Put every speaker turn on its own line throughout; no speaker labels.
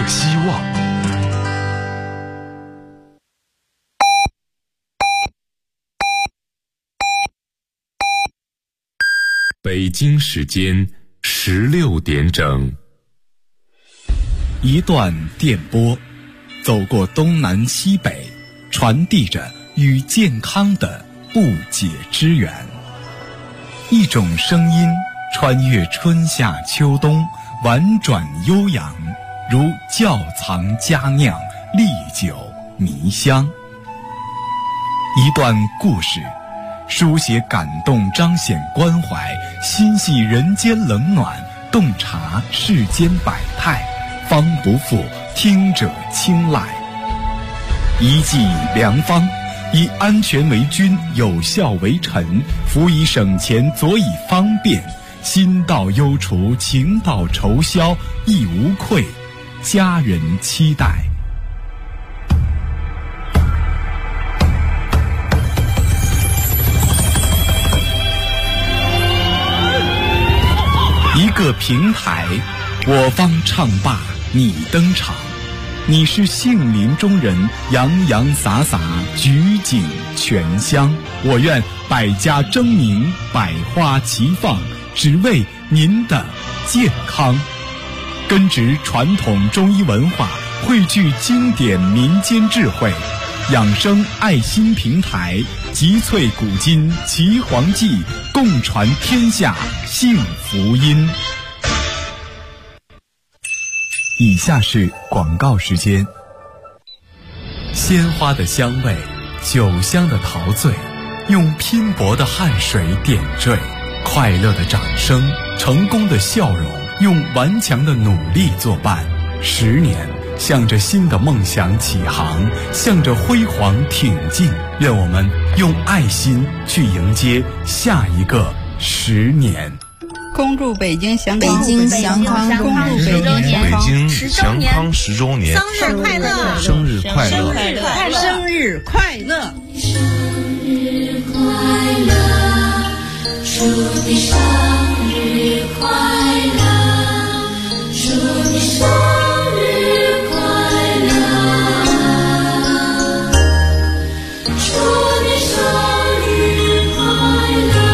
希望。北京时间16点整。
一段电波，走过东南西北，传递着与健康的不解之缘。一种声音穿越春夏秋冬，婉转悠扬，如窖藏佳酿，历久弥香。一段故事，书写感动，彰显关怀，心系人间冷暖，洞察世间百态，方不负听者青睐。一剂良方，以安全为君，有效为臣，辅以省钱，佐以方便，心到忧除，情到愁消，亦无愧，家人期待。一个平台，我方唱罢你登场，你是杏林中人，洋洋洒洒，举景全香。我愿百家争鸣，百花齐放，只为您的健康。根植传统中医文化，汇聚经典民间智慧，养生爱心平台，集萃古今岐黄记，共传天下幸福音。以下是广告时间。鲜花的香味，酒香的陶醉，用拼搏的汗水点缀，快乐的掌声，成功的笑容，用顽强的努力作伴。10年，向着新的梦想起航，向着辉煌挺进。愿我们用爱心去迎接下一个10年。
恭祝北京祥康，
恭祝北京祥康10周年，
生日快乐，
生日快乐，
生日快乐，
生日快乐，祝你生日快乐，祝你生日快乐，祝你生日快乐。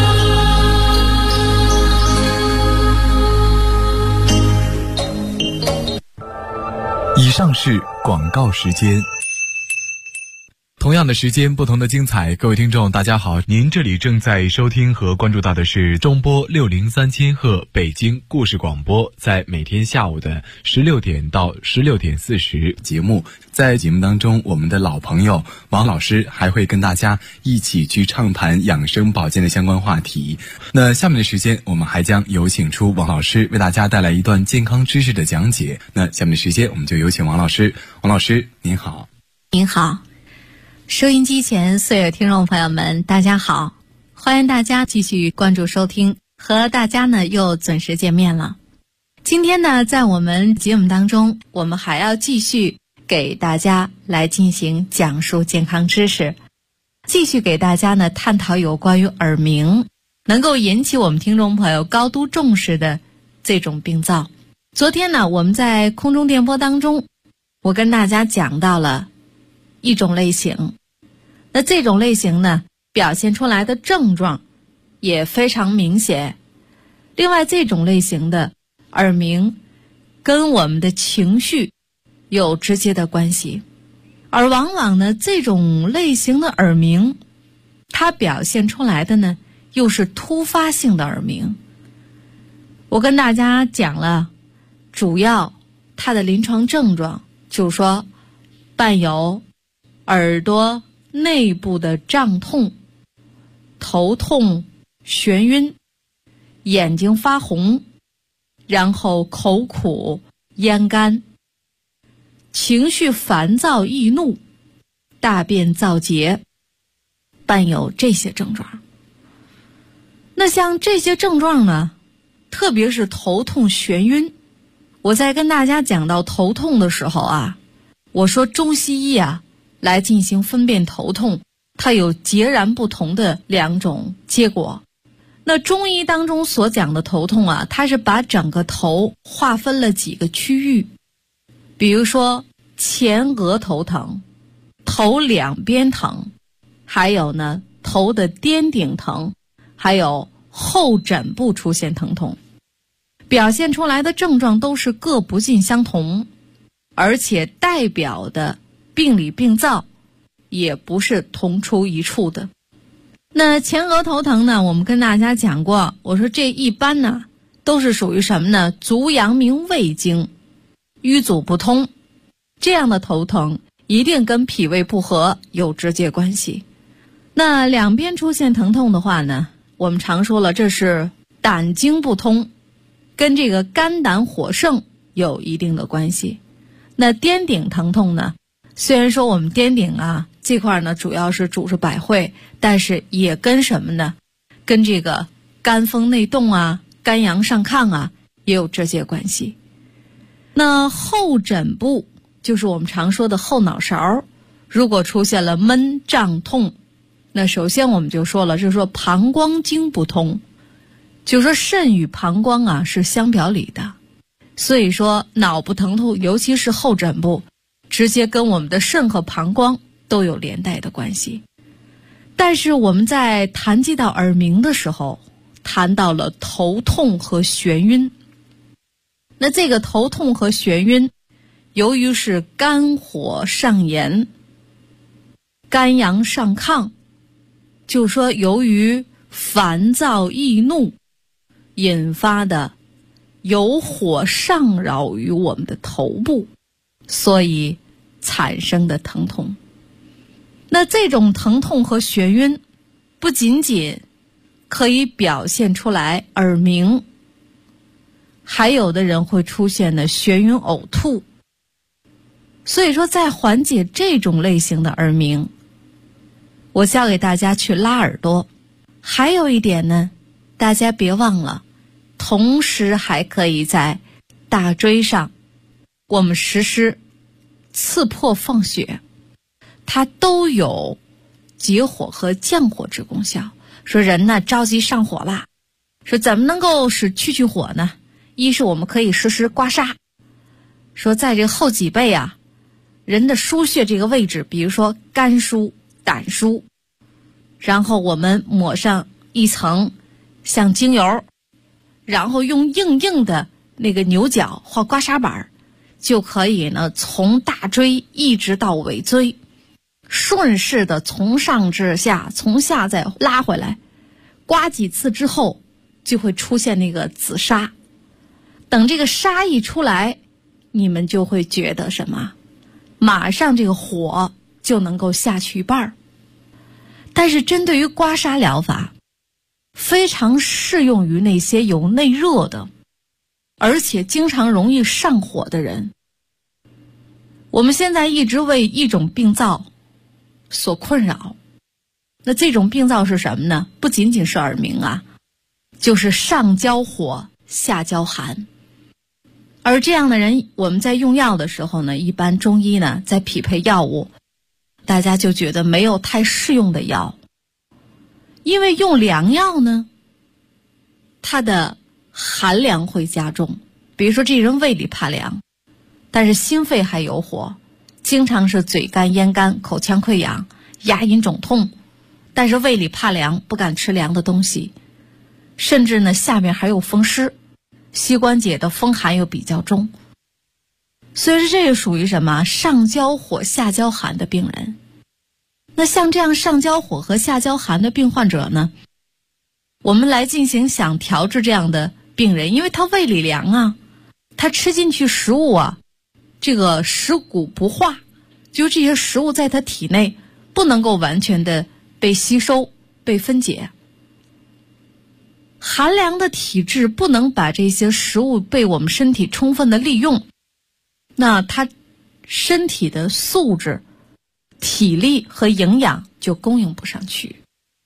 以上是广告时间。同样的时间，不同的精彩。各位听众大家好，您这里正在收听和关注到的是中波603千赫北京故事广播，在每天下午的16点到16点40节目。在节目当中，我们的老朋友王老师还会跟大家一起去畅谈养生保健的相关话题。那下面的时间，我们还将有请出王老师为大家带来一段健康知识的讲解。那下面的时间，我们就有请王老师。王老师您好。
您好，收音机前所有听众朋友们大家好，欢迎大家继续关注收听，和大家呢又准时见面了。今天呢，在我们节目当中，我们还要继续给大家来进行讲述健康知识，继续给大家呢探讨有关于耳鸣能够引起我们听众朋友高度重视的这种病灶。昨天呢，我们在空中电波当中，我跟大家讲到了一种类型，那这种类型呢，表现出来的症状也非常明显。另外，这种类型的耳鸣跟我们的情绪有直接的关系，而往往呢，这种类型的耳鸣，它表现出来的呢，又是突发性的耳鸣。我跟大家讲了，主要它的临床症状，就是说伴有耳朵内部的胀痛、头痛、眩晕、眼睛发红，然后口苦、咽干、情绪烦躁易怒、大便燥结，伴有这些症状。那像这些症状呢，特别是头痛眩晕，我在跟大家讲到头痛的时候啊，我说中西医啊来进行分辨头痛，它有截然不同的两种结果。那中医当中所讲的头痛啊，它是把整个头划分了几个区域， 比如说前额头疼、头两边疼，还有呢头的颠顶疼，还有后枕部出现疼痛，表现出来的症状都是各不尽相同，而且代表的病理病灶也不是同出一处的。那前额头疼呢，我们跟大家讲过，我说这一般呢都是属于什么呢？足阳明胃经瘀阻不通，这样的头疼一定跟脾胃不和有直接关系。那两边出现疼痛的话呢，我们常说了，这是胆经不通，跟这个肝胆火盛有一定的关系。那颠顶疼痛呢，虽然说我们颠顶啊这块呢主要是主治百会，但是也跟什么呢？跟这个肝风内动啊、肝阳上亢啊也有直接关系。那后枕部就是我们常说的后脑勺，如果出现了闷胀痛，那首先我们就说了，就是说膀胱经不通，就说肾与膀胱啊是相表里的，所以说脑部疼痛，尤其是后枕部，直接跟我们的肾和膀胱都有连带的关系。但是我们在谈及到耳鸣的时候，谈到了头痛和眩晕。那这个头痛和眩晕，由于是肝火上炎、肝阳上亢，就说由于烦躁易怒引发的有火上扰于我们的头部，所以产生的疼痛。那这种疼痛和眩晕不仅仅可以表现出来耳鸣，还有的人会出现的眩晕呕吐。所以说在缓解这种类型的耳鸣，我教给大家去拉耳朵。还有一点呢，大家别忘了，同时还可以在大椎上我们实施刺破放血，它都有解火和降火之功效。说人呢着急上火啦，说怎么能够使去火呢？一是我们可以实施刮痧，说在这个后脊背啊，人的腧穴这个位置，比如说肝腧、胆腧，然后我们抹上一层像精油，然后用硬硬的那个牛角或刮痧板，就可以呢从大椎一直到尾椎，顺势的从上至下，从下再拉回来，刮几次之后就会出现那个紫砂。等这个砂一出来，你们就会觉得什么？马上这个火就能够下去一半。但是针对于刮痧疗法，非常适用于那些有内热的，而且经常容易上火的人。我们现在一直为一种病灶所困扰，那这种病灶是什么呢？不仅仅是耳鸣啊，就是上焦火下焦寒。而这样的人，我们在用药的时候呢，一般中医呢在匹配药物，大家就觉得没有太适用的药，因为用凉药呢，它的寒凉会加重。比如说这人胃里怕凉，但是心肺还有火，经常是嘴干咽干、口腔溃疡、牙龈肿痛，但是胃里怕凉，不敢吃凉的东西，甚至呢下面还有风湿，膝关节的风寒又比较重。所以说这个属于什么？上焦火下焦寒的病人。那像这样上焦火和下焦寒的病患者呢，我们来进行想调治这样的病人，因为他胃里凉啊，他吃进去食物啊，这个食谷不化，就这些食物在他体内不能够完全的被吸收、被分解。寒凉的体质不能把这些食物被我们身体充分的利用，那他身体的素质、体力和营养就供应不上去。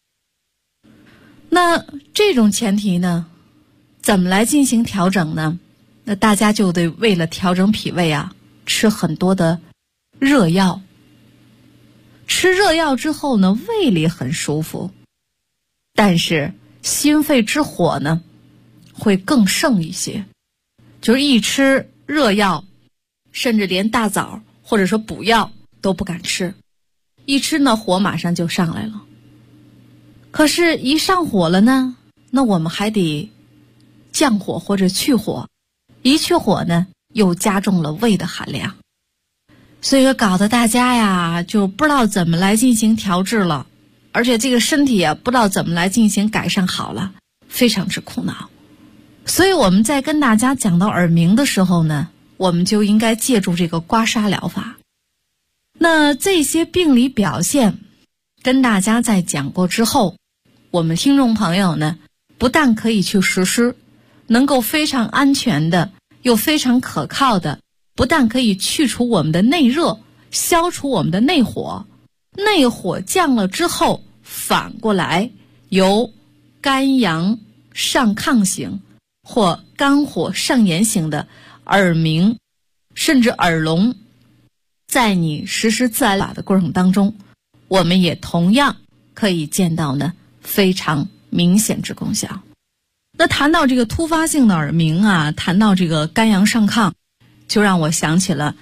那这种前提呢，怎么来进行调整呢？那大家就得为了调整脾胃啊，吃很多的热药。吃热药之后呢，胃里很舒服，但是心肺之火呢会更盛一些。就是一吃热药， 甚至连大枣或者说补药都不敢吃，一吃呢火马上就上来了。可是一上火了呢，那我们还得降火或者去火，一去火呢又加重了胃的寒凉，所以说搞得大家呀就不知道怎么来进行调治了，而且这个身体啊不知道怎么来进行改善好了，非常之苦恼。所以我们在跟大家讲到耳鸣的时候呢，我们就应该借助这个刮痧疗法。那这些病理表现跟大家在讲过之后，我们听众朋友呢不但可以去实施，能够非常安全的又非常可靠的，不但可以去除我们的内热，消除我们的内火，内火降了之后，反过来由肝阳上亢型或肝火上炎型的耳鸣甚至耳聋，在你实施自然法的过程当中，我们也同样可以见到呢非常明显之功效。那谈到这个突发性的耳鸣啊，谈到这个肝阳上亢，就让我想起了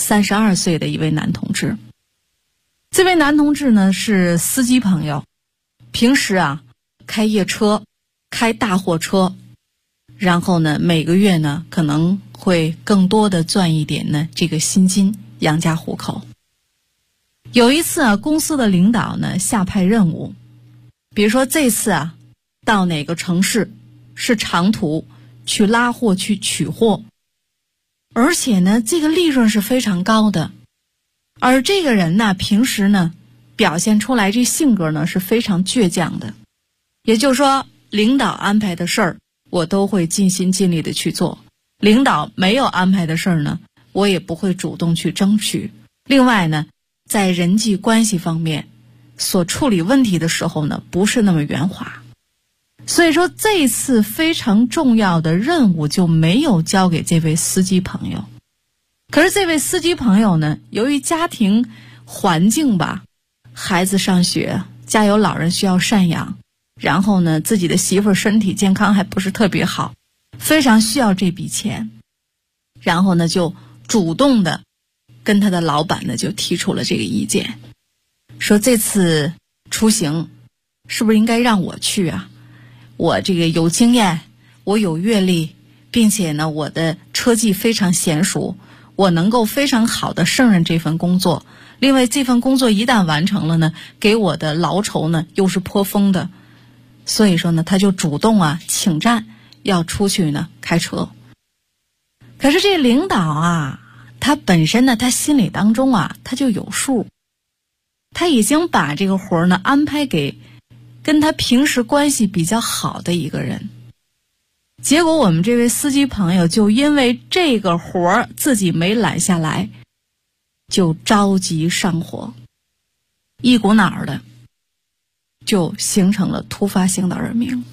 32岁的一位男同志。这位男同志呢是司机朋友，平时啊开夜车，开大货车，然后呢每个月呢可能会更多的赚一点呢这个薪金养家糊口。有一次啊，公司的领导呢下派任务，比如说这次啊到哪个城市是长途去拉货去取货，而且呢这个利润是非常高的，而这个人呢平时呢表现出来这性格呢是非常倔强的，也就是说领导安排的事儿我都会尽心尽力的去做，领导没有安排的事儿呢我也不会主动去争取。另外呢在人际关系方面所处理问题的时候呢不是那么圆滑，所以说这次非常重要的任务就没有交给这位司机朋友。可是这位司机朋友呢，由于家庭环境吧，孩子上学，家有老人需要赡养，然后呢自己的媳妇儿身体健康还不是特别好，非常需要这笔钱，然后呢就主动的跟他的老板呢就提出了这个意见，说这次出行是不是应该让我去啊？我这个有经验，我有阅历，并且呢我的车技非常娴熟，我能够非常好的胜任这份工作。另外这份工作一旦完成了呢，给我的劳酬呢又是颇丰的，所以说呢他就主动啊请战，要出去呢开车。可是这领导啊，他本身呢他心里当中啊他就有数，他已经把这个活呢安排给跟他平时关系比较好的一个人。结果我们这位司机朋友就因为这个活自己没揽下来，就着急上火，一股脑儿的就形成了突发性的耳鸣。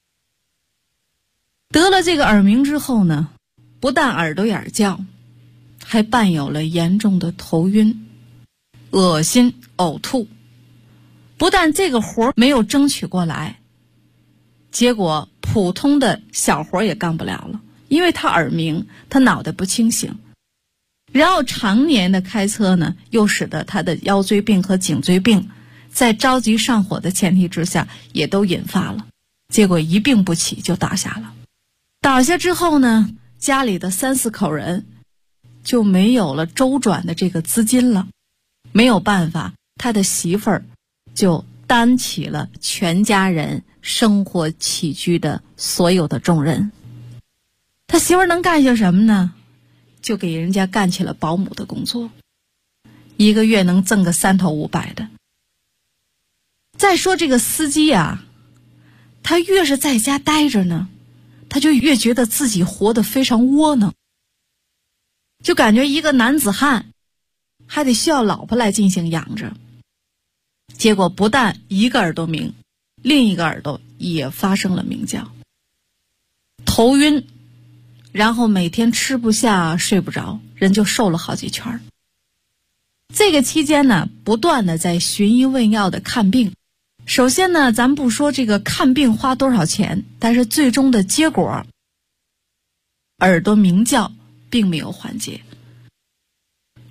得了这个耳鸣之后呢，不但耳朵眼叫，还伴有了严重的头晕、恶心、呕吐。不但这个活没有争取过来，结果普通的小活也干不了了，因为他耳鸣，他脑袋不清醒，然后常年的开车呢，又使得他的腰椎病和颈椎病在着急上火的前提之下也都引发了，结果一病不起就倒下了。倒下之后呢，家里的3、4口人就没有了周转的这个资金了，没有办法，他的媳妇儿就担起了全家人生活起居的所有的重任。他媳妇儿能干些什么呢？就给人家干起了保姆的工作，一个月能挣个3头500的。再说这个司机啊，他越是在家待着呢，他就越觉得自己活得非常窝囊，就感觉一个男子汉还得需要老婆来进行养着。结果不但一个耳朵鸣，另一个耳朵也发生了鸣叫，头晕，然后每天吃不下睡不着，人就瘦了好几圈。这个期间呢，不断的在寻医问药的看病。首先呢，咱不说这个看病花多少钱，但是最终的结果，耳朵鸣叫并没有缓解。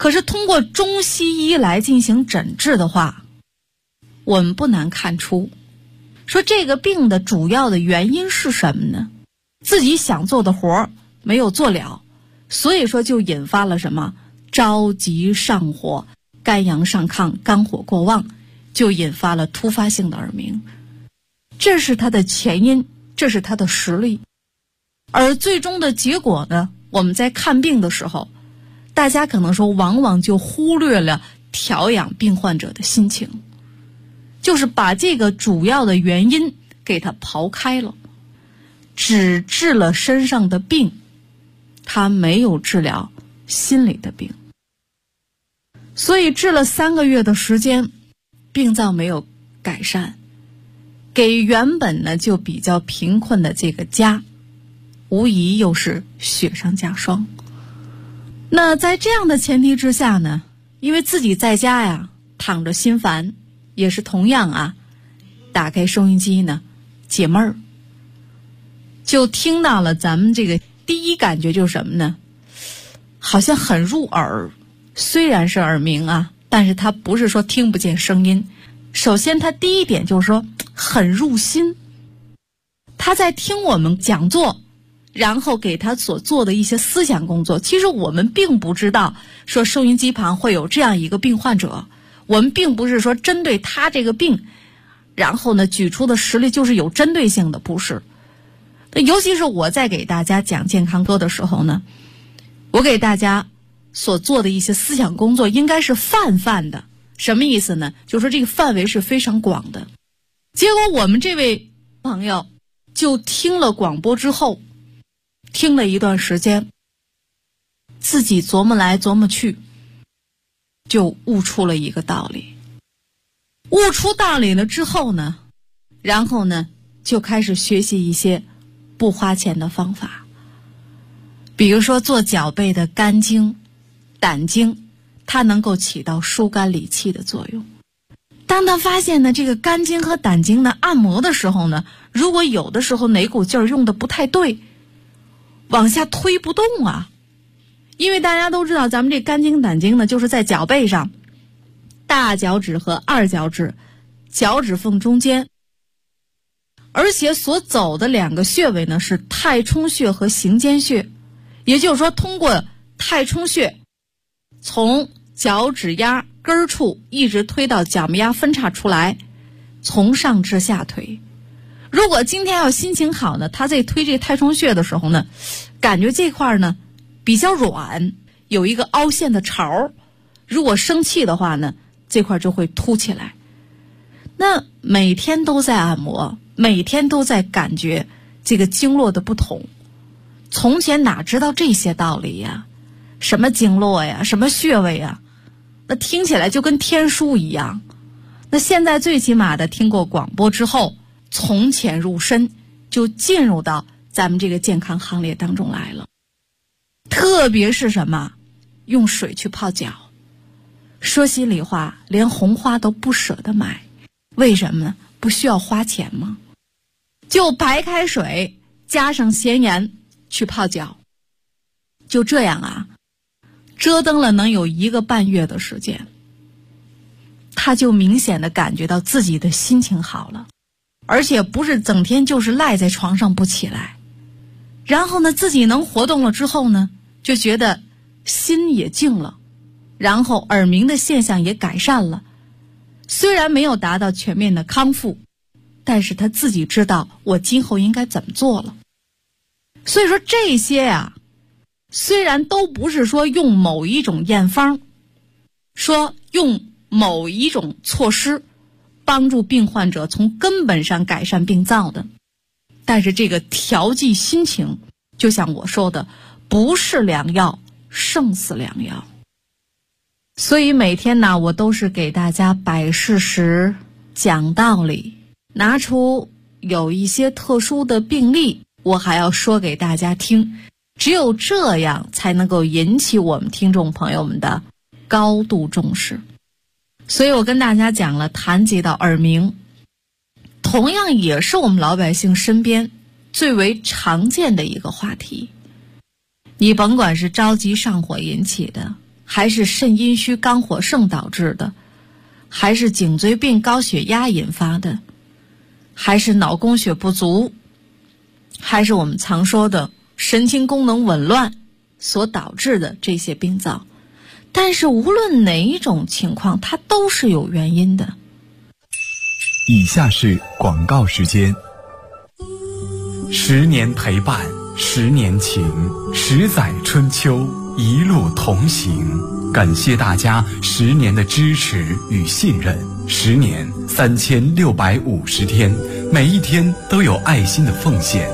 可是通过中西医来进行诊治的话，我们不难看出，说这个病的主要的原因是什么呢？自己想做的活儿没有做了，所以说就引发了什么？着急上火，肝阳上亢，肝火过旺，就引发了突发性的耳鸣。这是它的前因，这是它的实例。而最终的结果呢，我们在看病的时候，大家可能说往往就忽略了调养病患者的心情，就是把这个主要的原因给它刨开了，只治了身上的病，他没有治疗心理的病。所以治了3个月的时间，病灶没有改善，给原本呢就比较贫困的这个家，无疑又是雪上加霜。那在这样的前提之下呢，因为自己在家呀躺着心烦，也是同样啊，打开收音机呢解闷儿，就听到了咱们这个第一感觉就是什么呢？好像很入耳，虽然是耳鸣啊，但是它不是说听不见声音。首先它第一点就是说很入心，他在听我们讲座，然后给他所做的一些思想工作，其实我们并不知道说收音机旁会有这样一个病患者，我们并不是说针对他这个病，然后呢举出的实例就是有针对性的，不是。尤其是我在给大家讲健康歌的时候呢，我给大家所做的一些思想工作应该是泛的。什么意思呢？就是说这个范围是非常广的。结果我们这位朋友就听了广播之后，听了一段时间，自己琢磨来琢磨去，就悟出了一个道理。悟出道理了之后呢，然后呢就开始学习一些不花钱的方法，比如说做脚背的肝经、胆经，它能够起到疏肝理气的作用。当他发现呢这个肝经和胆经呢按摩的时候呢，如果有的时候哪股劲儿用的不太对，往下推不动啊，因为大家都知道咱们这肝经胆经呢就是在脚背上，大脚趾和二脚趾脚趾缝中间，而且所走的2个穴位呢是太冲穴和行间穴，也就是说通过太冲穴从脚趾丫根处一直推到脚眉丫分叉出来，从上至下推。如果今天要心情好呢，他在推这太冲穴的时候呢，感觉这块呢比较软，有一个凹陷的槽，如果生气的话呢，这块就会凸起来。那每天都在按摩，每天都在感觉这个经络的不同，从前哪知道这些道理呀？什么经络呀，什么穴位呀，那听起来就跟天书一样。那现在最起码的听过广播之后，从浅入深，就进入到咱们这个健康行列当中来了。特别是什么，用水去泡脚，说心里话，连红花都不舍得买。为什么呢？不需要花钱吗？就白开水加上咸盐去泡脚，就这样啊，折腾了能有1个半月的时间，他就明显的感觉到自己的心情好了，而且不是整天就是赖在床上不起来。然后呢，自己能活动了之后呢，就觉得心也静了，然后耳鸣的现象也改善了。虽然没有达到全面的康复，但是他自己知道我今后应该怎么做了。所以说这些啊，虽然都不是说用某一种验方，说用某一种措施帮助病患者从根本上改善病灶的，但是这个调剂心情，就像我说的，不是良药，胜似良药。所以每天呢，我都是给大家摆事实、讲道理，拿出有一些特殊的病例，我还要说给大家听。只有这样才能够引起我们听众朋友们的高度重视。所以我跟大家讲了，谈及到耳鸣，同样也是我们老百姓身边最为常见的一个话题。你甭管是着急上火引起的， 还是肾阴虚肝火盛导致的，还是颈椎病高血压引发的，还是脑供血不足，还是我们常说的神经功能紊乱所导致的这些病灶。但是无论哪一种情况，它都是有原因的。
以下是广告时间。10年陪伴，10年情，10载春秋，一路同行。感谢大家10年的支持与信任。10年3650天，每一天都有爱心的奉献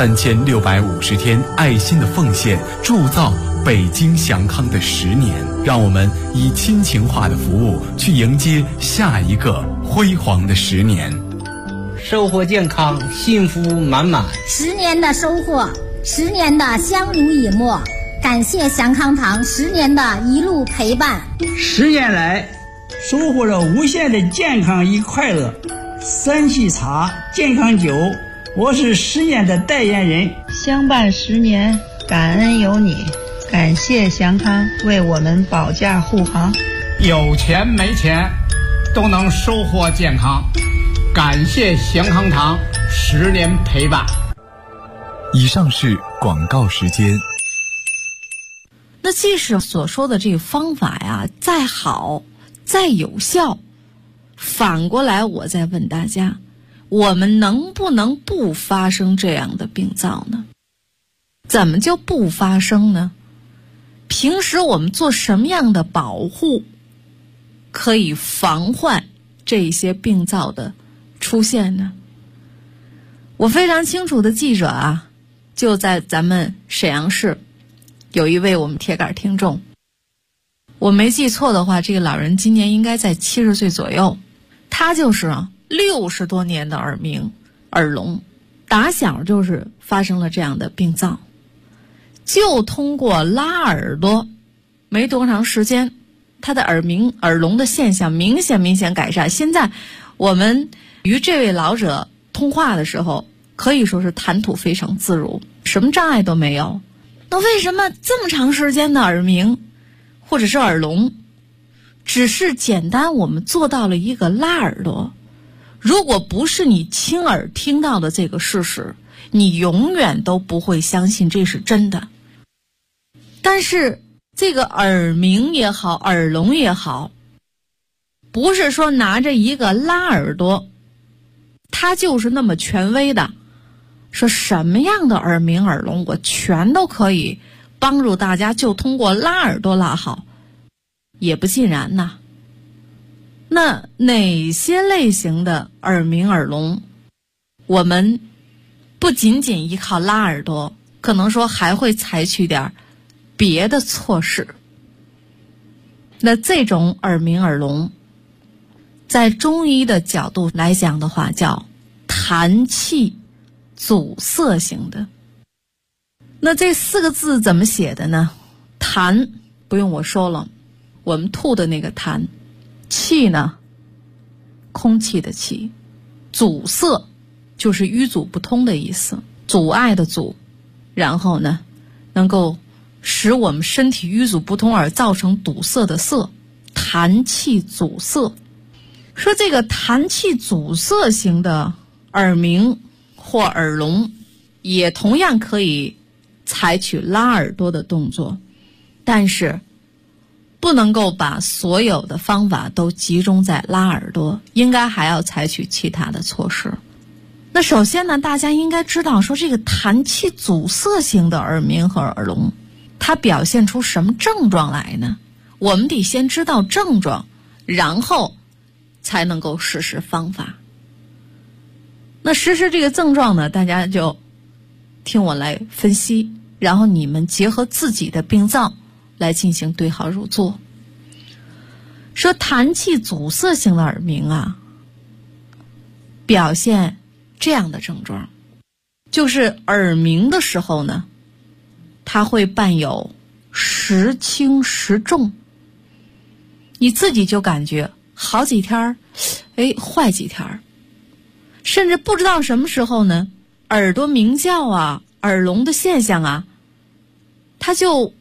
，3650天爱心的奉献，铸造北京祥康的10年。让我们以亲情化的服务去迎接下一个辉煌的10年。
收获健康，幸福满满。
10年的收获，10年的相濡以沫，感谢祥康堂10年的一路陪伴。
10年来，收获了无限的健康与快乐。三喜茶健康酒，我是10年的代言人。
相伴10年，感恩有你，感谢祥康为我们保驾护航。
有钱没钱都能收获健康，感谢祥康堂10年陪伴。
以上是广告时间。
那即使所说的这个方法呀再好再有效，反过来我再问大家，我们能不能不发生这样的病灶呢？怎么就不发生呢？平时我们做什么样的保护可以防患这些病灶的出现呢？我非常清楚的记着啊，就在咱们沈阳市有一位我们铁杆听众，我没记错的话，这个老人今年应该在70岁左右，他就是60多年的耳鸣耳聋，打小就是发生了这样的病灶，就通过拉耳朵没多长时间，他的耳鸣耳聋的现象明显改善。现在我们与这位老者通话的时候，可以说是谈吐非常自如，什么障碍都没有。那为什么这么长时间的耳鸣或者是耳聋，只是简单我们做到了一个拉耳朵？如果不是你亲耳听到的这个事实，你永远都不会相信这是真的。但是这个耳鸣也好，耳聋也好，不是说拿着一个拉耳朵它就是那么权威的，说什么样的耳鸣耳聋我全都可以帮助大家就通过拉耳朵拉好，也不尽然呐。那哪些类型的耳鸣耳聋我们不仅仅依靠拉耳朵，可能说还会采取点别的措施？那这种耳鸣耳聋在中医的角度来讲的话，叫痰气阻塞型的。那这4个字怎么写的呢？痰不用我说了，我们吐的那个痰，气呢，空气的气，阻塞就是淤阻不通的意思，阻碍的阻，然后呢能够使我们身体淤阻不通而造成堵塞的塞，痰气阻塞。说这个痰气阻塞型的耳鸣或耳聋也同样可以采取拉耳朵的动作，但是不能够把所有的方法都集中在拉耳朵，应该还要采取其他的措施。那首先呢，大家应该知道说这个痰气阻塞型的耳鸣和耳聋它表现出什么症状来呢？我们得先知道症状，然后才能够实施方法。那实施这个症状呢，大家就听我来分析，然后你们结合自己的病灶来进行对号入座。说痰气阻塞型的耳鸣啊，表现这样的症状，就是耳鸣的时候呢，它会伴有时轻时重，你自己就感觉好几天坏几天，甚至不知道什么时候呢，耳朵鸣叫啊，耳聋的现象啊，它就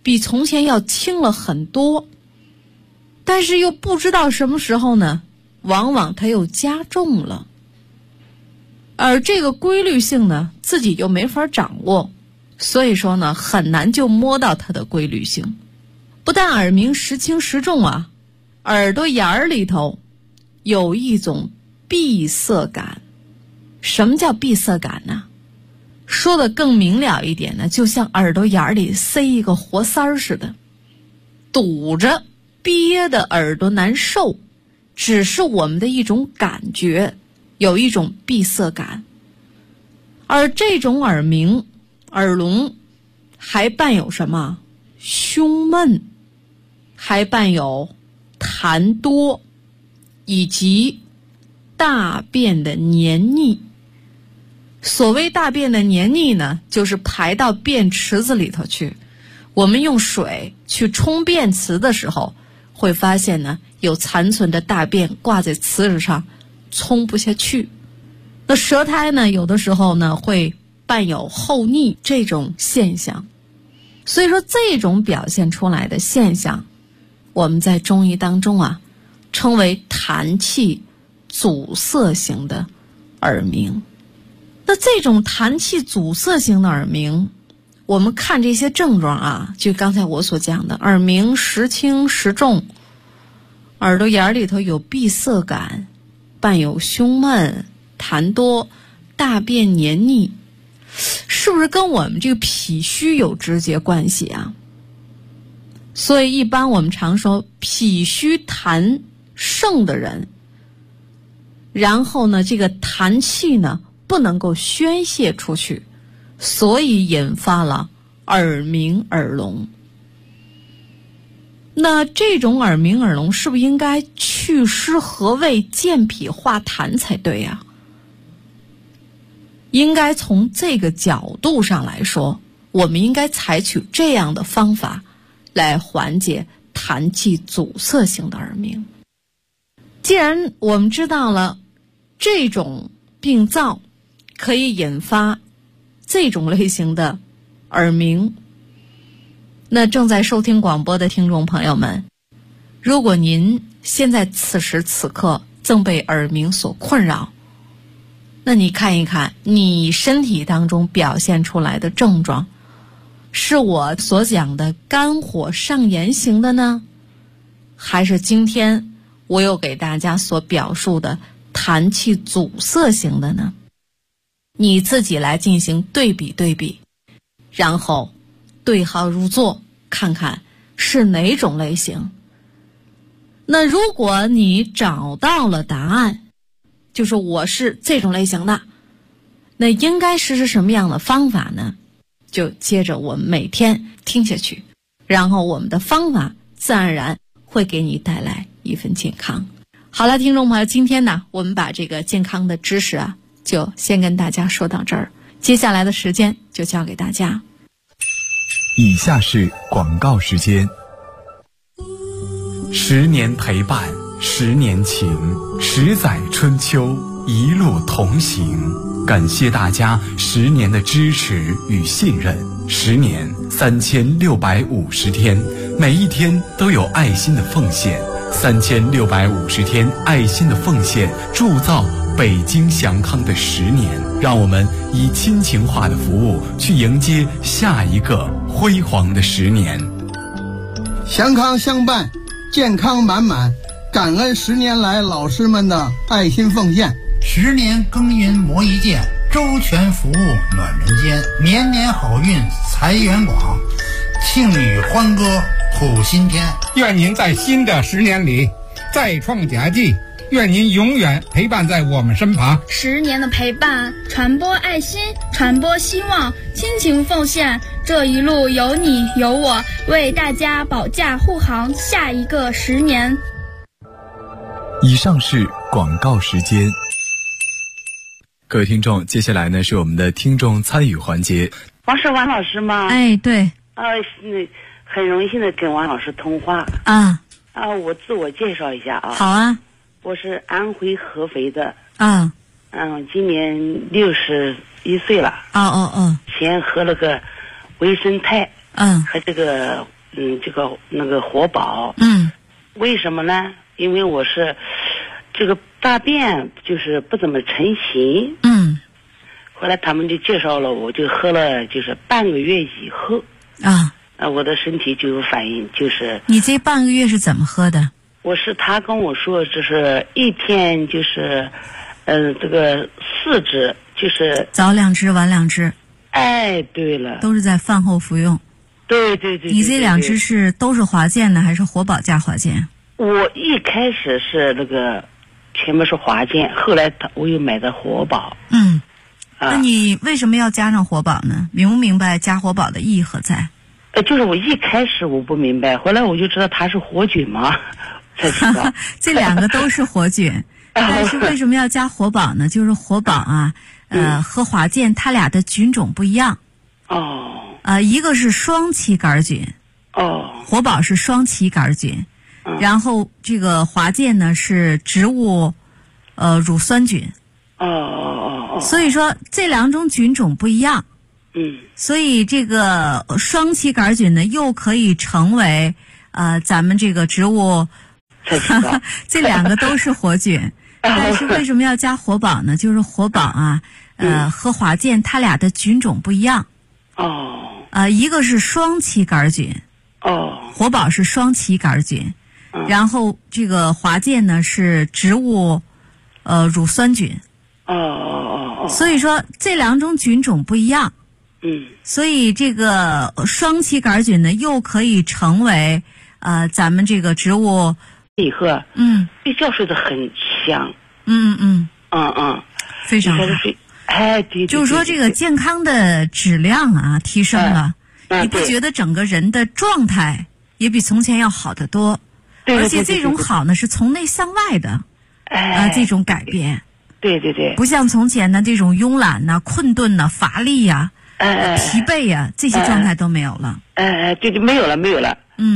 比从前要轻了很多，但是又不知道什么时候呢，往往它又加重了。而这个规律性呢，自己又没法掌握，所以说呢，很难就摸到它的规律性。不但耳鸣时轻时重啊，耳朵眼儿里头有一种闭塞感。什么叫闭塞感呢？说的更明了一点呢，就像耳朵眼儿里塞一个活塞儿似的，堵着，憋得耳朵难受，只是我们的一种感觉，有一种闭塞感。而这种耳鸣、耳聋还伴有什么？胸闷，还伴有痰多，以及大便的黏腻。所谓大便的黏腻呢，就是排到便池子里头去。我们用水去冲便池的时候，会发现呢，有残存的大便挂在池子上，冲不下去。那舌苔呢，有的时候呢，会伴有厚腻这种现象。所以说，这种表现出来的现象，我们在中医当中啊，称为痰气阻塞型的耳鸣。那这种痰气阻塞型的耳鸣，我们看这些症状啊，就刚才我所讲的，耳鸣时轻时重，耳朵眼里头有闭塞感，伴有胸闷、痰多、大便黏腻，是不是跟我们这个脾虚有直接关系啊？所以一般我们常说脾虚痰盛的人，然后呢，这个痰气呢不能够宣泄出去，所以引发了耳鸣耳聋。那这种耳鸣耳聋是不是应该祛湿和胃、健脾化痰才对呀？应该从这个角度上来说，我们应该采取这样的方法来缓解痰气阻塞型的耳鸣。既然我们知道了这种病灶可以引发这种类型的耳鸣，那正在收听广播的听众朋友们，如果您现在此时此刻正被耳鸣所困扰，那你看一看你身体当中表现出来的症状，是我所讲的肝火上炎型的呢，还是今天我又给大家所表述的痰气阻塞型的呢？你自己来进行对比对比，然后对号入座，看看是哪种类型。那如果你找到了答案，就是我是这种类型的，那应该实施什么样的方法呢？就接着我们每天听下去，然后我们的方法自然而然会给你带来一份健康。好了，听众朋友，今天呢，我们把这个健康的知识啊，就先跟大家说到这儿，接下来的时间就交给大家。
以下是广告时间。10年陪伴，10年情，10载春秋，一路同行。感谢大家10年的支持与信任，10年3650天，每一天都有爱心的奉献，3650天爱心的奉献，铸造北京祥康的10年。让我们以亲情化的服务去迎接下一个辉煌的10年。
祥康相伴，健康满满，感恩10年来老师们的爱心奉献。
10年耕耘磨一剑，周全服务暖人间，年年好运财源广，庆余欢歌吐新天。
愿您在新的10年里再创佳绩，愿您永远陪伴在我们身旁。
10年的陪伴，传播爱心，传播希望，亲情奉献，这一路有你有我，为大家保驾护航下一个10年。
以上是广告时间。各位听众，接下来呢是我们的听众参与环节。
王老师吗？
哎，对。
很荣幸的跟王老师通话。我自我介绍一下啊。
好啊。
我是安徽合肥的。今年61岁了。前喝了个维生肽和这个那个活宝。为什么呢？因为我是这个大便就是不怎么成型。后来他们就介绍了，我就喝了，就是半个月以后我的身体就有反应。就是
你这半个月是怎么喝的？
他跟我说，就是一天就是这个4支，就是
早2支晚2支。
哎，对了，
都是在饭后服用。
对。
你这2支都是华健的还是活宝加华健？
我一开始是那个全部是华健，后来我又买的活宝。
那你为什么要加上活宝呢？明不明白加活宝的意义何在？
就是我一开始我不明白，后来我就知道它是活菌嘛，才知道。
这2个都是活菌，但是为什么要加活宝呢？就是活宝啊，和华健它俩的菌种不一样。一个是双歧杆菌，活宝是双歧杆菌，然后这个华健呢是植物乳酸菌。所以说这2种菌种不一样。所以这个双歧杆菌呢又可以成为咱们这个植物这2个都是活菌，但是为什么要加活宝呢？就是活宝啊和华健它俩的菌种不一样。一个是双歧杆菌，活宝是双歧杆菌，然后这个华健呢是植物乳酸菌。所以说这2种菌种不一样。所以这个双歧杆菌呢又可以成为咱们这个植物
以后睡觉睡得很香。
非常好。
对，
就是说这个健康的质量啊提升了，你不觉得整个人的状态也比从前要好得多？而且这种好呢是从内向外的这种改变。
对，
不像从前的这种慵懒呐、困顿呐、乏力呀、疲惫呀，这些状态都没有了。
对，没有了。没有了。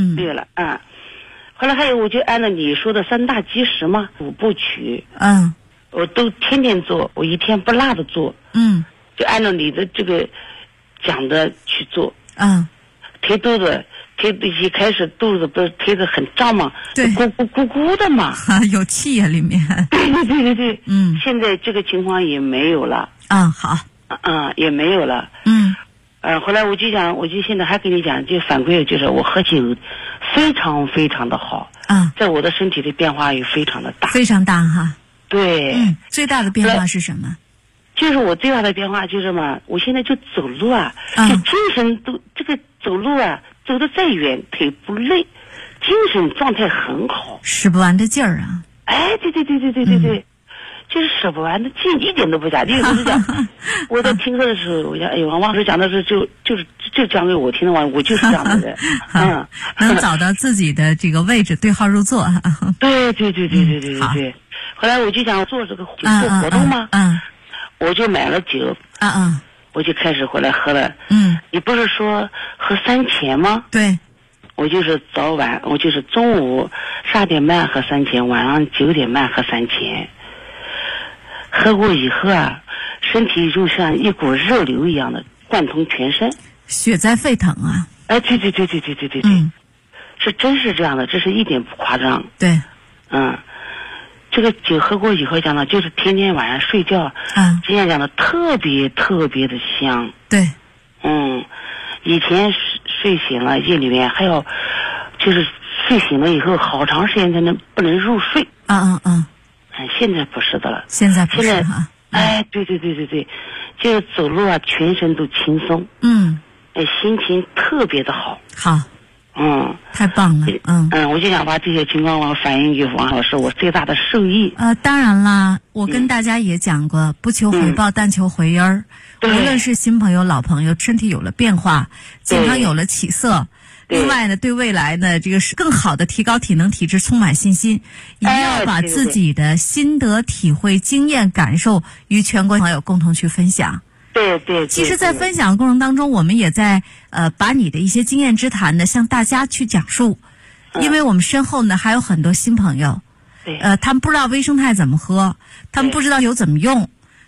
后来还有，我就按照你说的3大基石嘛，5部曲。我都天天做，我一天不落的做。就按照你的这个讲的去做。推肚子，一开始肚子不是推得很胀吗？
对，
咕的嘛。
有气呀里面。
对。现在这个情况也没有了。
好。
也没有了。后来我就现在还跟你讲，就反馈就是我喝酒非常非常的好。在我的身体的变化也非常的大。
非常大哈。
对。
最大的变化是什么？
就是我最大的变化就是嘛，我现在就走路就精神都这个走路走得再远腿不累，精神状态很好，
使不完的劲儿啊！
对，就是使不完的劲，一点都不假。就是讲，我在听课的时候，我讲，王老师讲的是就讲给我听的话，我就是这样的人。
能找到自己的这个位置，对号入座。
对。后来我就想做这个做活动嘛。我就买了酒，我就开始回来喝了。你不是说喝3钱吗？
对，
我就是早晚，我就是中午12点半喝3钱，晚上9点半喝3钱。喝过以后身体就像一股热流一样的贯通全身，
血在沸腾啊！
对，是真是这样的，这是一点不夸张。
对，
这个酒喝过以后讲的，就是天天晚上睡觉，今天讲的特别特别的香。
对，
以前睡醒了夜里面还要，就是睡醒了以后好长时间才能不能入睡。现在不是的了。
现在不是哈。
对，就是走路全身都轻松。心情特别的好。
好。太棒了。
我就想把这些情况我反映给王老师，我最大的受益。
当然啦，我跟大家也讲过，不求回报，但求回音儿。无论是新朋友、老朋友，身体有了变化，健康有了起色，另外呢，对未来呢，这个是更好的提高体能体质充满信心，一定要把自己的心得体会、经验感受与全国朋友共同去分享。
对。
其实，在分享的过程当中，我们也在把你的一些经验之谈呢向大家去讲述，因为我们身后呢还有很多新朋友，他们不知道微生态怎么喝，他们不知道酒怎么用，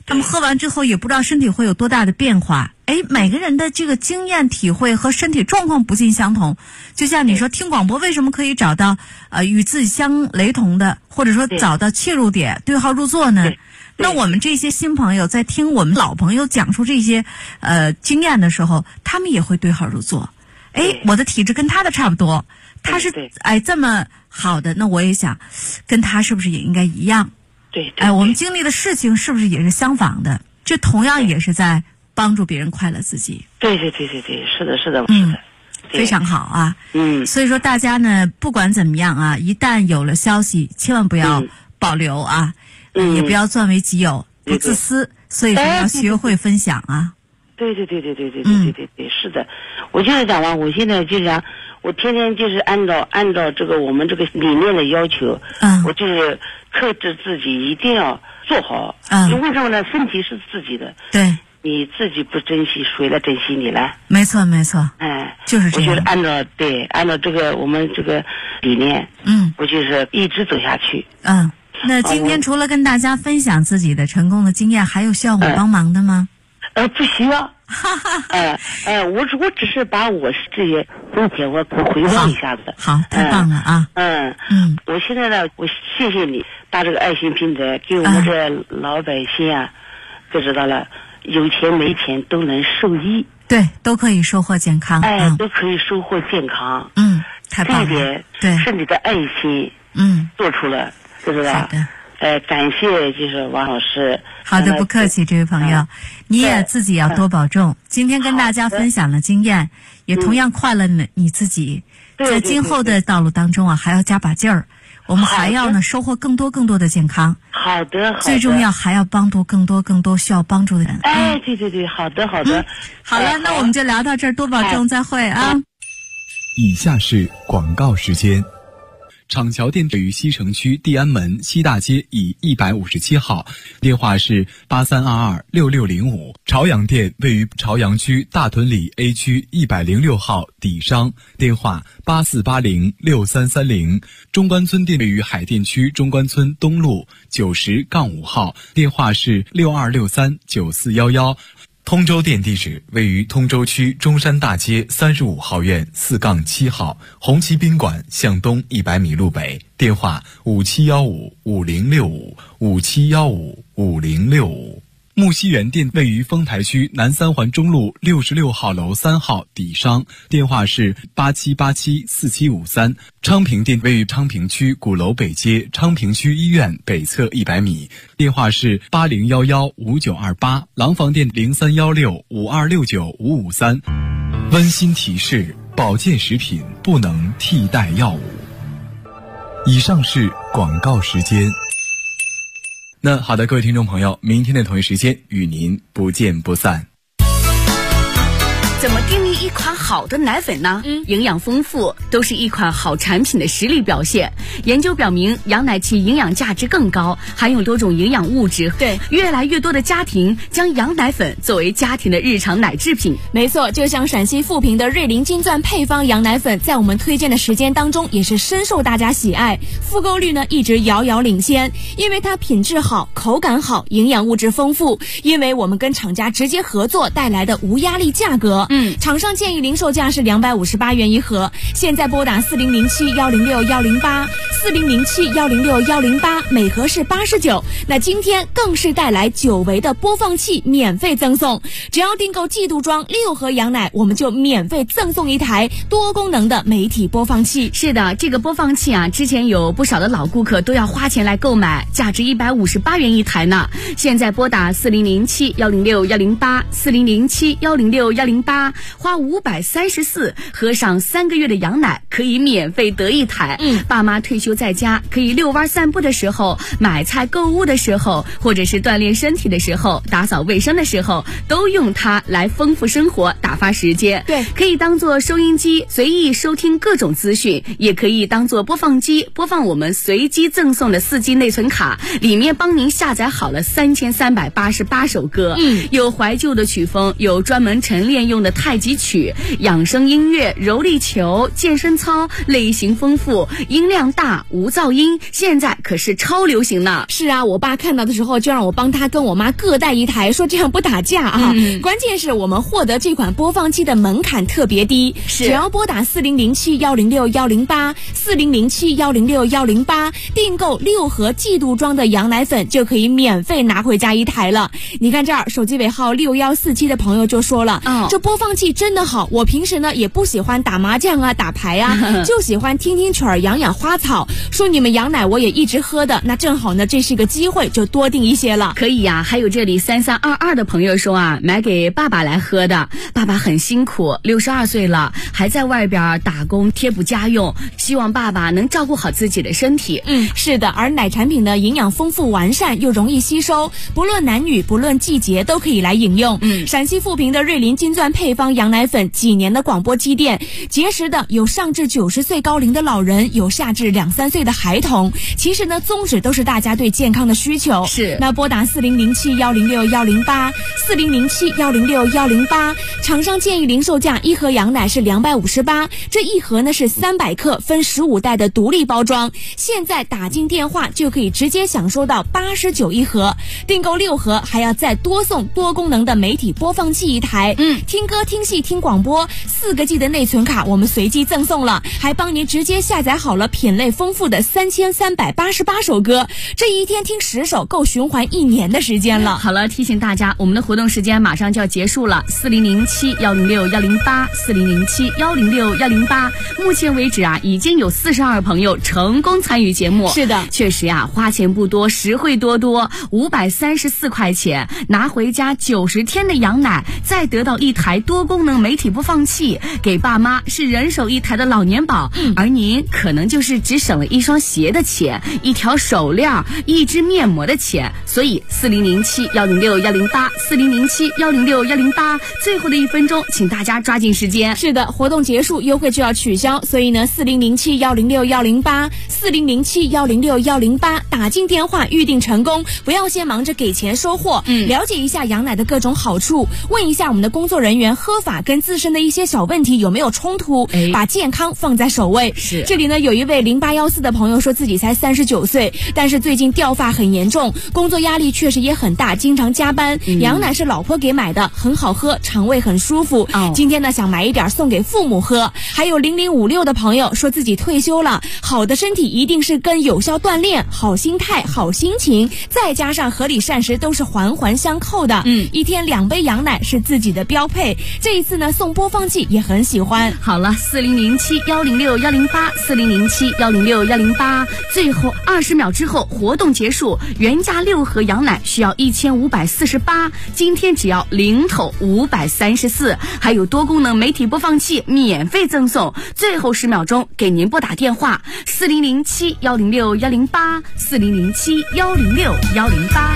他们喝完之后也不知道身体会有多大的变化。每个人的这个经验体会和身体状况不尽相同。就像你说听广播为什么可以找到与自己相雷同的，或者说找到切入点对号入座呢？那我们这些新朋友在听我们老朋友讲述这些经验的时候，他们也会对号入座。我的体质跟他的差不多，他是这么好的，那我也想跟他是不是也应该一样？
对，
我们经历的事情是不是也是相仿的？这同样也是在帮助别人快乐自己。
对，是的，是的。
非常好啊。所以说大家呢，不管怎么样啊，一旦有了消息，千万不要保留啊，也不要占为己有，不自私。所以说要学会分享啊。
对，是的。我就是讲完，我现在就是讲，我天天就是按照这个我们这个理念的要求，我就是克制自己，一定要做好。因为什么呢？身体是自己的。
对。
你自己不珍惜，谁来珍惜你呢？
没错。就是这样。
我就是按照这个我们这个理念，我就是一直走下去。
那今天除了跟大家分享自己的成功的经验，还有需要我帮忙的吗？
不需要。我只是把我这些风险我回望一下子。
好，太棒了啊！
我现在呢，我谢谢你搭这个爱心平台，给我们这老百姓啊，就知道了，有钱没钱都能受益。
对，都可以收获健康。
都可以收获健康。
太棒了。
这一点是你的爱心。做出了，知道吧？好的。感谢就是王老师。
好的，不客气，这位朋友，你也自己要多保重。今天跟大家分享了经验，也同样快乐你自己。在今后的道路当中啊，还要加把劲儿。我们还要呢收获更多的健康。
好的。
最重要还要帮助更多需要帮助的人。
对，好的。
好了，那我们就聊到这儿，多保重，再会啊。
以下是广告时间。厂桥店位于西城区地安门西大街以157号，电话是83226605。朝阳店位于朝阳区大屯里 A 区106号底商，电话84806330。中关村店位于海淀区中关村东路90-5号，电话是62639411。通州店地址位于通州区中山大街35号院4-7号，红旗宾馆向东100米路北，电话57155065，57155065。木樨园店位于丰台区南三环中路66号楼3号底商，电话是87874753。昌平店位于昌平区鼓楼北街昌平区医院北侧100米，电话是80115928。廊坊店031652695553。温馨提示：保健食品不能替代药物。以上是广告时间。那好的，各位听众朋友，明天的同一时间与您不见不散。
怎么定义一款好的奶粉呢？营养丰富都是一款好产品的实力表现。研究表明，羊奶其营养价值更高，含有多种营养物质。
对，
越来越多的家庭将羊奶粉作为家庭的日常奶制品。
没错，就像陕西富平的瑞麟金钻配方羊奶粉，在我们推荐的时间当中也是深受大家喜爱，复购率呢一直遥遥领先，因为它品质好，口感好，营养物质丰富。因为我们跟厂家直接合作带来的无压力价格。厂商建议零售价是258元一盒，现在拨打4007-106-108，4007-106-108，每盒是89。那今天更是带来久违的播放器免费赠送，只要订购季度装6盒羊奶，我们就免费赠送一台多功能的媒体播放器。
是的，这个播放器啊，之前有不少的老顾客都要花钱来购买，价值158元一台呢。现在拨打4007-106-108，4007-106-108，花534喝上3个月的羊奶，可以免费得一台。爸妈退休在家，可以遛弯散步的时候，买菜购物的时候，或者是锻炼身体的时候，打扫卫生的时候，都用它来丰富生活，打发时间。
对，
可以当做收音机随意收听各种资讯，也可以当做播放机播放我们随机赠送的4G 内存卡，里面帮您下载好了3388首歌。有怀旧的曲风，有专门晨练用的太极曲， 曲、养生音乐、柔力球、健身操，类型丰富，音量大，无噪音，现在可是超流行呢。
是啊，我爸看到的时候就让我帮他跟我妈各带一台，说这样不打架啊。关键是我们获得这款播放器的门槛特别低，只要拨打4007-106-108，4007-106-108，订购6盒季度装的羊奶粉就可以免费拿回家一台了。你看这儿，手机尾号6147的朋友就说了，这播放器真的好，我平时呢也不喜欢打麻将啊、打牌啊，就喜欢听听曲儿、养养花草。说你们羊奶我也一直喝的，那正好呢，这是个机会，就多订一些了。
可以呀，还有这里3322的朋友说啊，买给爸爸来喝的，爸爸很辛苦，62岁了，还在外边打工贴补家用，希望爸爸能照顾好自己的身体。
是的，而奶产品呢，营养丰富完善又容易吸收，不论男女不论季节都可以来饮用。陕西富平的瑞林金钻配方羊奶粉，几年的广播积淀，结识的有上至90岁高龄的老人，有下至2、3岁的孩童。其实呢，宗旨都是大家对健康的需求。
是，
那拨打4007-106-108，4007-106-108，厂商建议零售价1盒羊奶是258，这1盒呢是300克，分15袋的独立包装。现在打进电话就可以直接享受到89一盒，订购6盒还要再多送多功能的媒体播放器一台。听歌、听戏、听广播，4个 G 的内存卡我们随机赠送了，还帮您直接下载好了品类丰富的3388首歌，这一天听10首够循环1年的时间了。
好了，提醒大家，我们的活动时间马上就要结束了，4007-106-108，4007-106-108。目前为止啊，已经有42朋友成功参与节目。
是的，
确实呀，花钱不多，实惠多，534块钱拿回家90天的羊奶，再得到一台多功能媒体播放器，给爸妈是人手一台的老年宝。而您可能就是只省了一双鞋的钱、一条手链、一支面膜的钱。所以4007-106-108，4007-106-108，最后的1分钟，请大家抓紧时间。
是的，活动结束，优惠就要取消，所以呢，4007-106-108，4007-106-108，打进电话预定成功，不要先忙着给钱收货，了解一下羊奶的各种好处，问一下我们的工作人员喝法跟自身的一些小问题有没有冲突，把健康放在首位。
是，
这里呢有一位0814的朋友说自己才39岁，但是最近掉发很严重，工作压力确实也很大，经常加班。羊奶是老婆给买的，很好喝，肠胃很舒服。今天呢想买一点送给父母喝。还有0056的朋友说自己退休了，好的身体一定是跟有效锻炼、好心态、好心情，再加上合理膳食都是环环相扣的。一天2杯羊奶是自己的标配。这一次呢送播放器也很喜欢。
好了，4007-106-108，4007-106-108，最后20秒之后活动结束，原价6盒羊奶需要1548，今天只要零头534，还有多功能媒体播放器免费赠送。最后10秒钟给您拨打电话，4007-106-108，4007-106-108。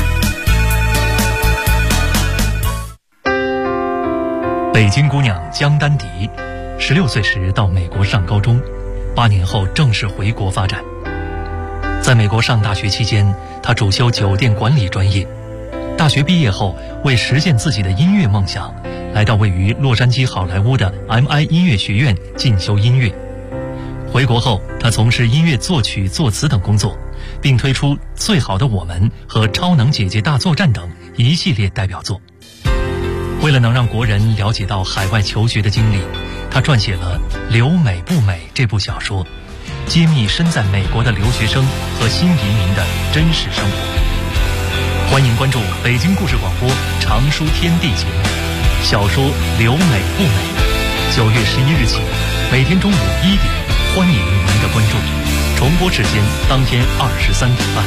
北京姑娘江丹迪，16岁时到美国上高中，8年后正式回国发展。在美国上大学期间，她主修酒店管理专业。大学毕业后，为实现自己的音乐梦想，来到位于洛杉矶好莱坞的 MI 音乐学院进修音乐。回国后，她从事音乐作曲、作词等工作，并推出《最好的我们》和《超能姐姐大作战》等一系列代表作。为了能让国人了解到海外求学的经历，他撰写了《留美不美》这部小说，揭秘身在美国的留学生和新移民的真实生活。欢迎关注北京故事广播常书天地节目小说《留美不美》，9月11日起，每天中午1点，欢迎您的关注。重播时间当天23点半。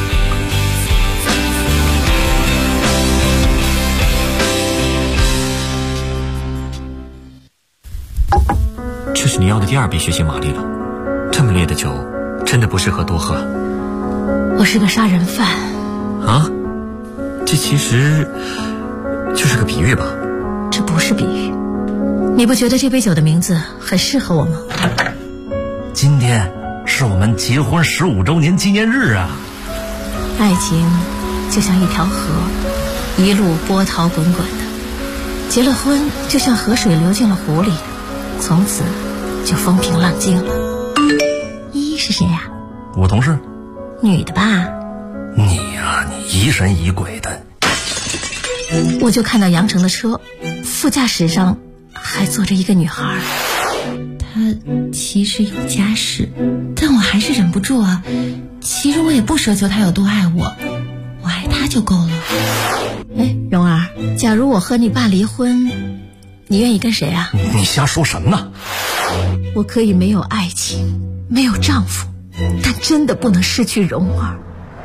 这是你要的第2杯血腥玛丽了，这么烈的酒真的不适合多喝。
我是个杀人犯
啊，这其实就是个比喻吧？
这不是比喻，你不觉得这杯酒的名字很适合我吗？
今天是我们结婚15周年纪念日啊！
爱情就像一条河，一路波涛滚滚的，结了婚就像河水流进了湖里， 从此就风平浪静了。依依是谁呀？
我同事。
女的吧？
你呀，你疑神疑鬼的。
我就看到杨成的车，副驾驶上还坐着一个女孩。她其实有家室，但我还是忍不住啊。其实我也不奢求她有多爱我，我爱她就够了。哎，蓉儿，假如我和你爸离婚，你愿意跟谁啊？
你瞎说什么呢？
我可以没有爱情，没有丈夫，但真的不能失去蓉儿。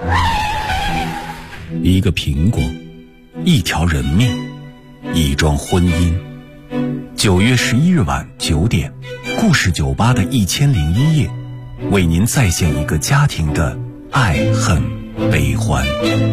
一个苹果，一条人命，一桩婚姻。9月11日晚9点，故事酒吧的1001夜，为您再现一个家庭的爱恨悲欢。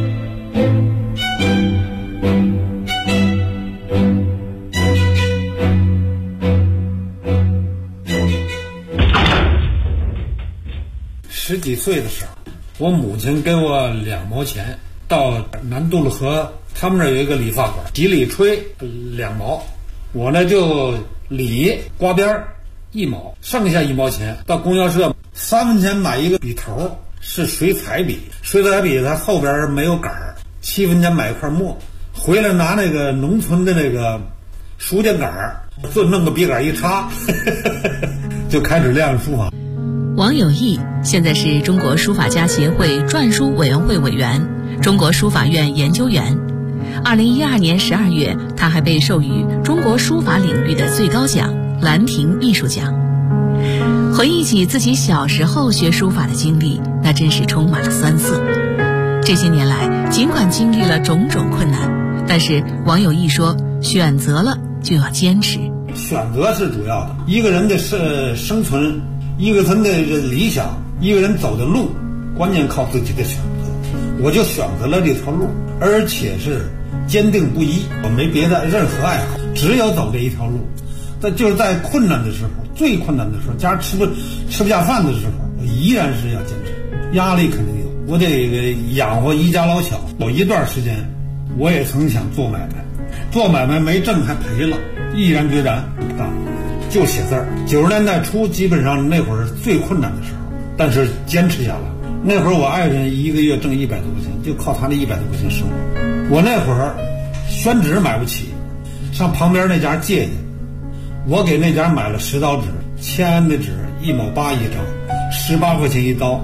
10几岁的时候，我母亲给我2毛钱，到南渡路河他们那儿有一个理发馆，洗理吹2毛，我呢就理刮边1毛，剩下1毛钱到供销社3分钱买一个笔头，是水彩笔，水彩笔它后边没有杆儿，7分钱买一块墨，回来拿那个农村的那个书架杆儿，就弄个笔杆一插就开始练书法。
王有义现在是中国书法家协会篆书委员会委员，中国书法院研究员。2012年12月，他还被授予中国书法领域的最高奖兰亭艺术奖。回忆起自己小时候学书法的经历，那真是充满了酸涩。这些年来，尽管经历了种种困难，但是王有义说，选择了就要坚持。
选择是主要的，一个人的生存，一个人的理想，一个人走的路，关键靠自己的选择。我就选择了这条路，而且是坚定不移，我没别的任何爱好，只有走这一条路。但就是在困难的时候，最困难的时候，家吃不下饭的时候，我依然是要坚持。压力肯定有，我得养活一家老小。有一段时间，我也曾想做买卖，做买卖没挣还赔了，毅然决然就写字儿。90年代初，基本上那会儿最困难的时候，但是坚持下来。那会儿我爱人一个月挣100多块钱，就靠他那100多块钱生活。我那会儿宣纸买不起，上旁边那家借去，我给那家买了10刀纸，签的纸1毛8一张，18块钱一刀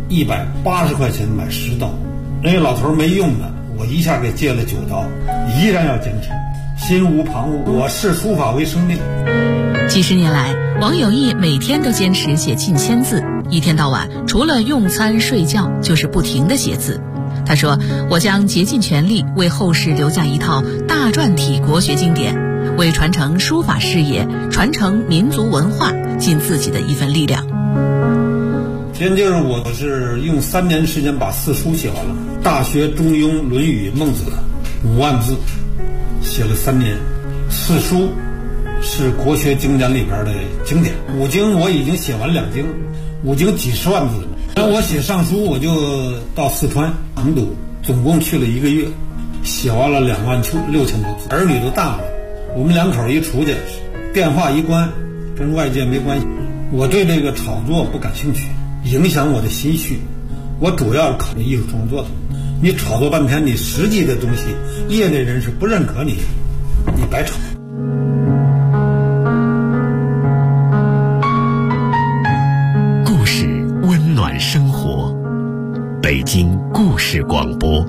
，180块钱买10刀。那个老头没用的，我一下给借了9刀，依然要坚持，心无旁骛。我视书法为生命。
几十年来，王有义每天都坚持写近1000字，一天到晚除了用餐睡觉就是不停地写字。他说，我将竭尽全力为后世留下一套大篆体国学经典，为传承书法事业，传承民族文化尽自己的一份力量。
先就是我是用3年时间把4书写完了，大学、中庸、论语、孟子5万字写了3年。4书是国学经典里边的经典，5经我已经写完2经，5经几十万字了。然后我写上书，我就到四川成都，总共去了1个月，写完了26000多字。儿女都大了，我们2口一出去，电话一关，跟外界没关系。我对这个炒作不感兴趣，影响我的心绪。我主要是考虑艺术创作的。你炒作半天，你实际的东西，业内人士不认可你，你白炒。
故事温暖生活，北京故事广播。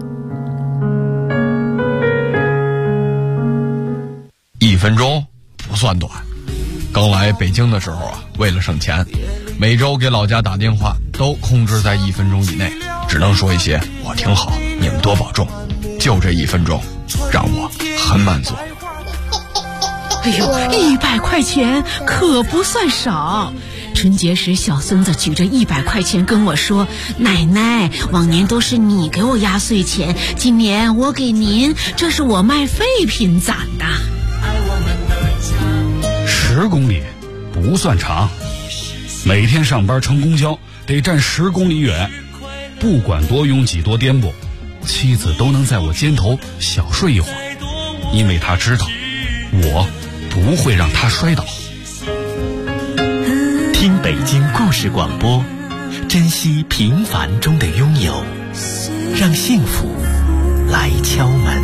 1分钟不算短。刚来北京的时候啊，为了省钱，每周给老家打电话都控制在1分钟以内，只能说一些我挺好，你们多保重。就这1分钟，让我很满足。
哎呦，100块钱可不算少。春节时，小孙子举着100块钱跟我说：“奶奶，往年都是你给我压岁钱，今年我给您，这是我卖废品攒的。
”10公里不算长，每天上班乘公交得站10公里远，不管多拥挤多颠簸，妻子都能在我肩头小睡一会儿，因为她知道我不会让她摔倒。
北京故事广播，珍惜平凡中的拥有，让幸福来敲门。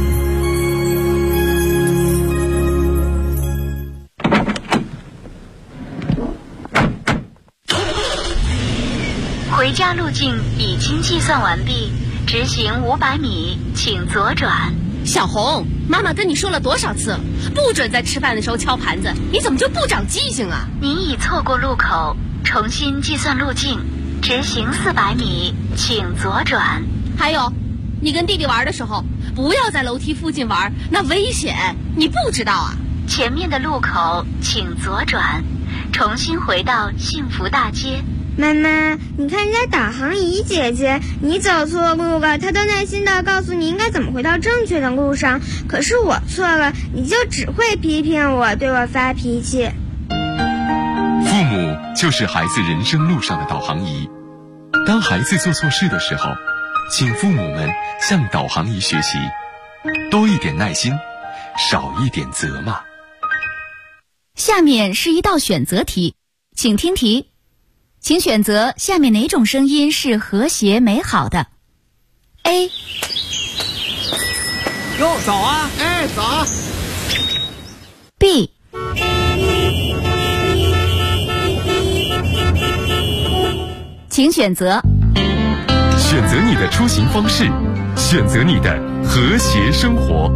回家路径已经计算完毕，直行500米，请左转。
小红，妈妈跟你说了多少次，不准在吃饭的时候敲盘子，你怎么就不长记性啊？
您已错过路口，重新计算路径，直行400米，请左转。
还有，你跟弟弟玩的时候，不要在楼梯附近玩，那危险，你不知道啊？
前面的路口请左转，重新回到幸福大街。
妈妈，你看人家导航仪姐姐，你走错路了，她都耐心地告诉你应该怎么回到正确的路上。可是我错了，你就只会批评我，对我发脾气。
父母就是孩子人生路上的导航仪。当孩子做错事的时候，请父母们向导航仪学习，多一点耐心，少一点责骂。
下面是一道选择题，请听题。请选择下面哪种声音是和谐美好的 ？A。
哟，早啊！
哎，早。
B。请选择。
选择你的出行方式，选择你的和谐生活。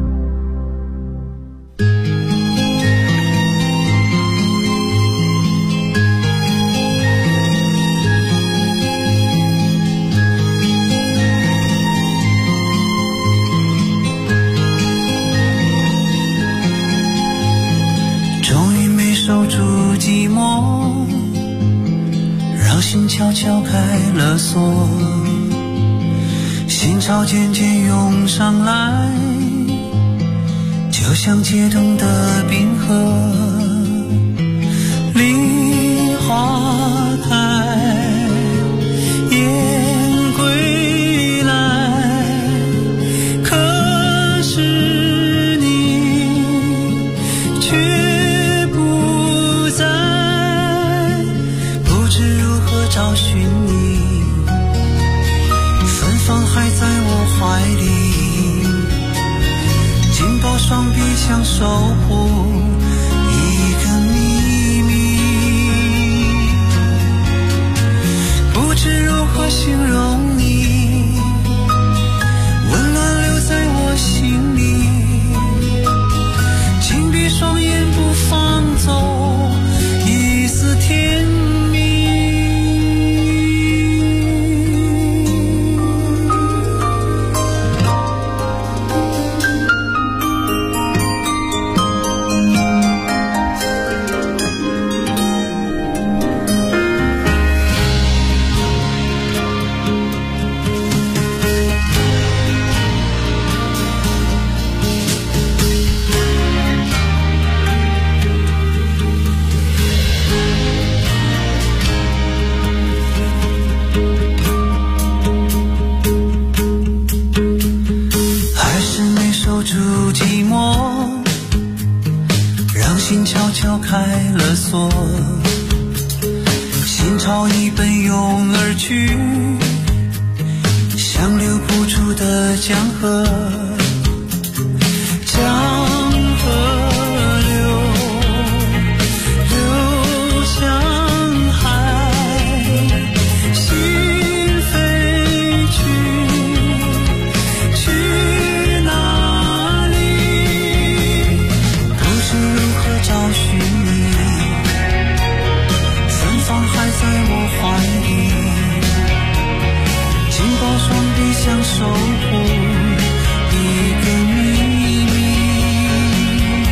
守住寂寞，让心悄悄开了锁，心潮渐渐涌上来，就像解冻的冰河。梨花开，雁归来，可是你却找寻你，芬芳还在我怀里，紧抱双臂想守护一个秘密，不知如何形容你，温暖留在我心里，紧闭双眼不放走一丝甜蜜。心悄悄开了锁，心潮已奔涌而去，像流不出的江河，江河流向海，心飞去哪里？不知如何找寻你，芬芳还在我怀里，紧抱双臂想守护一个秘密，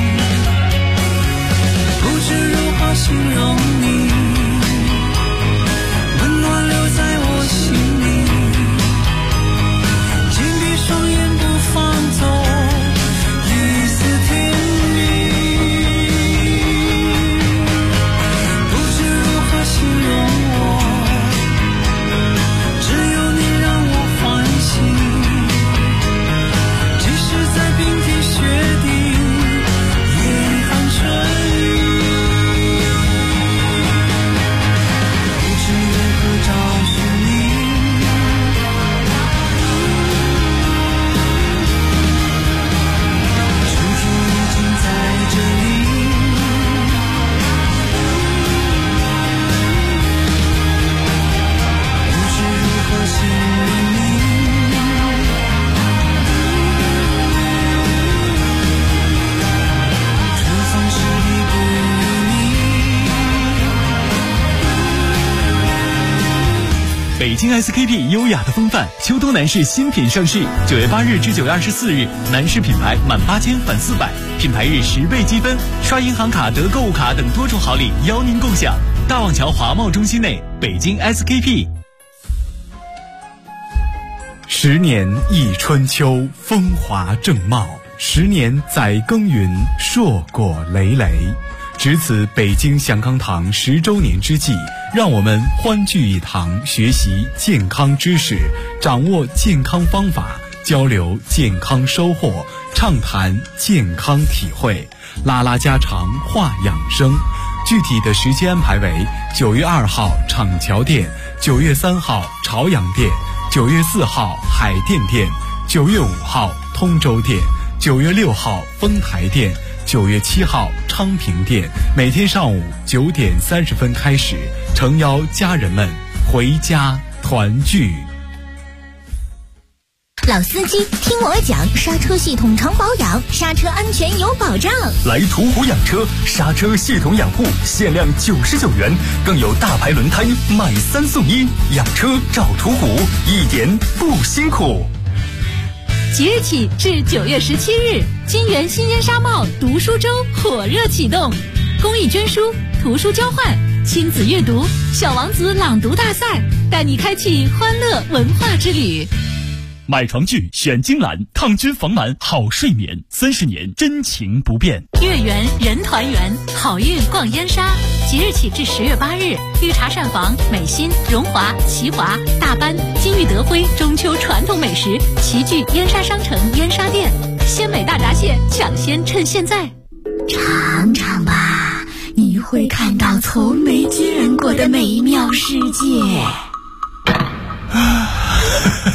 不知如何形容你，温暖留在我心里，紧闭双眼不放走一丝甜蜜，不知如何形容我，只有你让我欢喜。
北京 SKP 优雅的风范，秋冬男士新品上市，9月8日至9月24日，男士品牌满8000返400，品牌日10倍积分，刷银行卡得购物卡等多重好礼邀您共享。大望桥华贸中心内，北京 SKP。
10年一春秋，风华正茂；10年载耕耘，硕果累累。值此北京祥康堂10周年之际，让我们欢聚一堂，学习健康知识，掌握健康方法，交流健康收获，畅谈健康体会，拉拉家常话养生。具体的时间安排为9月2号厂桥店，9月3号朝阳店，9月4号海淀店，9月5号通州店，9月6号丰台店，9月7号昌平店，每天上午9点30分开始，诚邀家人们回家团聚。
老司机听我讲，刹车系统常保养，刹车安全有保障。
来途虎养车，刹车系统养护限量99元，更有大牌轮胎买3送1，养车找途虎，一点不辛苦。
即日起至9月17日，金源新烟纱帽读书周火热启动，公益捐书、图书交换、亲子阅读、小王子朗读大赛，带你开启欢乐文化之旅。
买床具选金兰，抗菌防螨好睡眠，30年真情不变。
月圆人团圆，好运逛烟纱。即日起至10月8日，绿茶膳房、美心、荣华、齐华、大班、金玉德辉中秋传统美食齐聚烟纱商城烟纱店，鲜美大闸蟹抢先趁现在。
尝尝吧，你会看到从没见过的美妙世界。